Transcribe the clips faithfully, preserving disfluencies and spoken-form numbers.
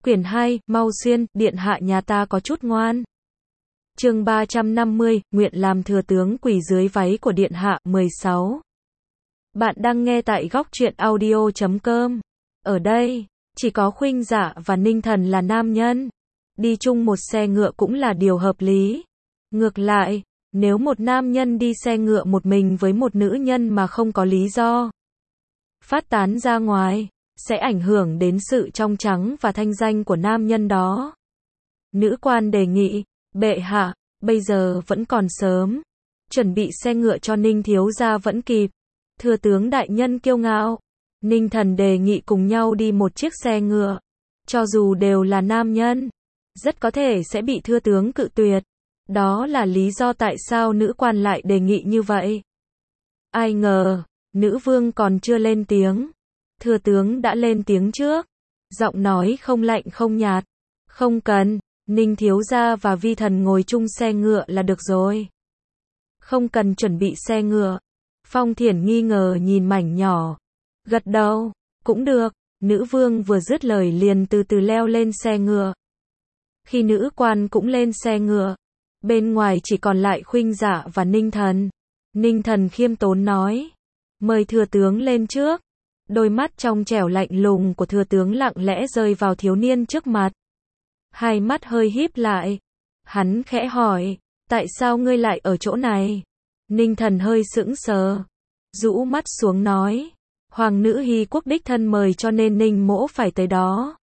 Quyển hai, mau xuyên, điện hạ nhà ta có chút ngoan. Chương ba trăm năm mươi, nguyện làm thừa tướng quỳ dưới váy của điện hạ, mười sáu. Bạn đang nghe tại góc truyện audio chấm com. Ở đây, chỉ có Khuynh Dạ và Ninh Thần là nam nhân. Đi chung một xe ngựa cũng là điều hợp lý. Ngược lại, nếu một nam nhân đi xe ngựa một mình với một nữ nhân mà không có lý do phát tán ra ngoài, sẽ ảnh hưởng đến sự trong trắng và thanh danh của nam nhân đó. Nữ quan đề nghị, bệ hạ, bây giờ vẫn còn sớm, chuẩn bị xe ngựa cho Ninh thiếu gia vẫn kịp. Thừa tướng đại nhân kiêu ngạo. Ninh Thần đề nghị cùng nhau đi một chiếc xe ngựa. Cho dù đều là nam nhân, rất có thể sẽ bị thừa tướng cự tuyệt. Đó là lý do tại sao nữ quan lại đề nghị như vậy. Ai ngờ, nữ vương còn chưa lên tiếng. Thừa tướng đã lên tiếng trước. Giọng nói không lạnh không nhạt. Không cần, Ninh thiếu gia và vi thần ngồi chung xe ngựa là được rồi. Không cần chuẩn bị xe ngựa. Phong Thiển nghi ngờ nhìn mảnh nhỏ. Gật đầu, cũng được. Nữ vương vừa dứt lời liền từ từ leo lên xe ngựa. Khi nữ quan cũng lên xe ngựa, bên ngoài chỉ còn lại Khuynh Dạ và Ninh Thần. Ninh Thần khiêm tốn nói, mời thừa tướng lên trước. Đôi mắt trong trẻo lạnh lùng của thừa tướng lặng lẽ rơi vào thiếu niên trước mặt. Hai mắt hơi híp lại. Hắn khẽ hỏi, tại sao ngươi lại ở chỗ này? Ninh Thần hơi sững sờ, rũ mắt xuống nói, hoàng nữ Hy quốc đích thân mời cho nên Ninh mỗ phải tới đó.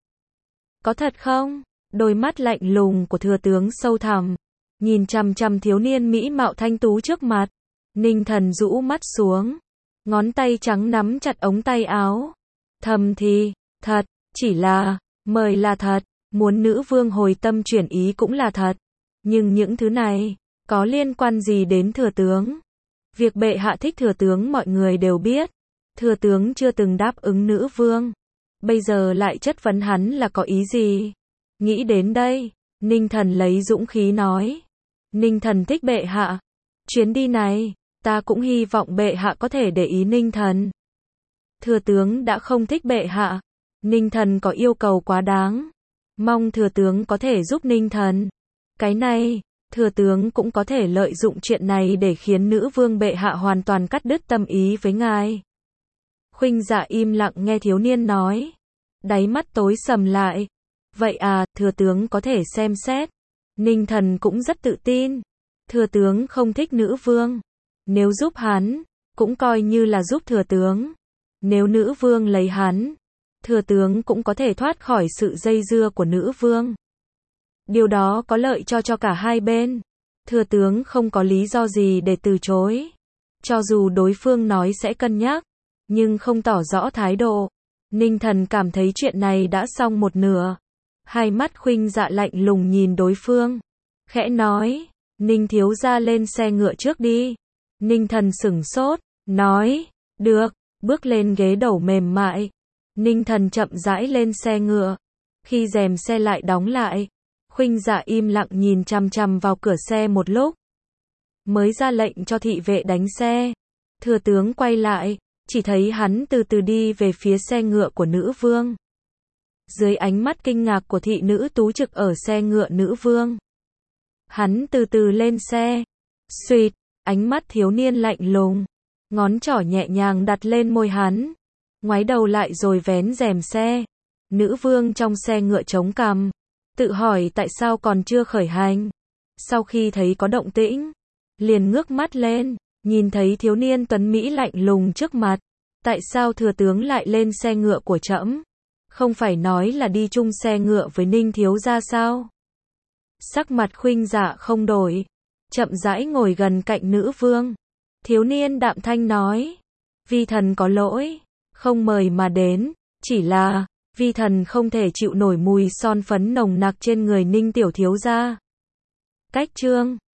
Có thật không? Đôi mắt lạnh lùng của thừa tướng sâu thẳm, nhìn chằm chằm thiếu niên mỹ mạo thanh tú trước mặt. Ninh Thần rũ mắt xuống, ngón tay trắng nắm chặt ống tay áo. Thầm thì, thật, chỉ là, mời là thật, muốn nữ vương hồi tâm chuyển ý cũng là thật. Nhưng những thứ này, có liên quan gì đến thừa tướng? Việc bệ hạ thích thừa tướng mọi người đều biết. Thừa tướng chưa từng đáp ứng nữ vương. Bây giờ lại chất vấn hắn là có ý gì? Nghĩ đến đây, Ninh Thần lấy dũng khí nói. Ninh Thần thích bệ hạ. Chuyến đi này, ta cũng hy vọng bệ hạ có thể để ý Ninh Thần. Thừa tướng đã không thích bệ hạ. Ninh Thần có yêu cầu quá đáng. Mong thừa tướng có thể giúp Ninh Thần. Cái này, thừa tướng cũng có thể lợi dụng chuyện này để khiến nữ vương bệ hạ hoàn toàn cắt đứt tâm ý với ngài. Khuynh Dạ im lặng nghe thiếu niên nói. Đáy mắt tối sầm lại. Vậy à, thừa tướng có thể xem xét. Ninh Thần cũng rất tự tin. Thừa tướng không thích nữ vương. Nếu giúp hắn, cũng coi như là giúp thừa tướng. Nếu nữ vương lấy hắn, thừa tướng cũng có thể thoát khỏi sự dây dưa của nữ vương. Điều đó có lợi cho cho cả hai bên. Thừa tướng không có lý do gì để từ chối. Cho dù đối phương nói sẽ cân nhắc, nhưng không tỏ rõ thái độ. Ninh Thần cảm thấy chuyện này đã xong một nửa. Hai mắt Khuynh Dạ lạnh lùng nhìn đối phương. Khẽ nói, Ninh thiếu gia lên xe ngựa trước đi. Ninh Thần sửng sốt, nói, được, bước lên ghế đầu mềm mại. Ninh Thần chậm rãi lên xe ngựa. Khi rèm xe lại đóng lại, Khuynh Dạ im lặng nhìn chằm chằm vào cửa xe một lúc. Mới ra lệnh cho thị vệ đánh xe. Thừa tướng quay lại, chỉ thấy hắn từ từ đi về phía xe ngựa của nữ vương. Dưới ánh mắt kinh ngạc của thị nữ tú trực ở xe ngựa nữ vương, hắn từ từ lên xe. Xuỵt, ánh mắt thiếu niên lạnh lùng, ngón trỏ nhẹ nhàng đặt lên môi hắn, ngoái đầu lại rồi vén rèm xe. Nữ vương trong xe ngựa chống cằm, tự hỏi tại sao còn chưa khởi hành. Sau khi thấy có động tĩnh, liền ngước mắt lên, nhìn thấy thiếu niên tuấn mỹ lạnh lùng trước mặt. Tại sao thừa tướng lại lên xe ngựa của trẫm? Không phải nói là đi chung xe ngựa với Ninh thiếu gia sao? Sắc mặt Khuynh Dạ không đổi, chậm rãi ngồi gần cạnh nữ vương. Thiếu niên đạm thanh nói, vi thần có lỗi, không mời mà đến, chỉ là, vi thần không thể chịu nổi mùi son phấn nồng nặc trên người Ninh tiểu thiếu gia. Cách chương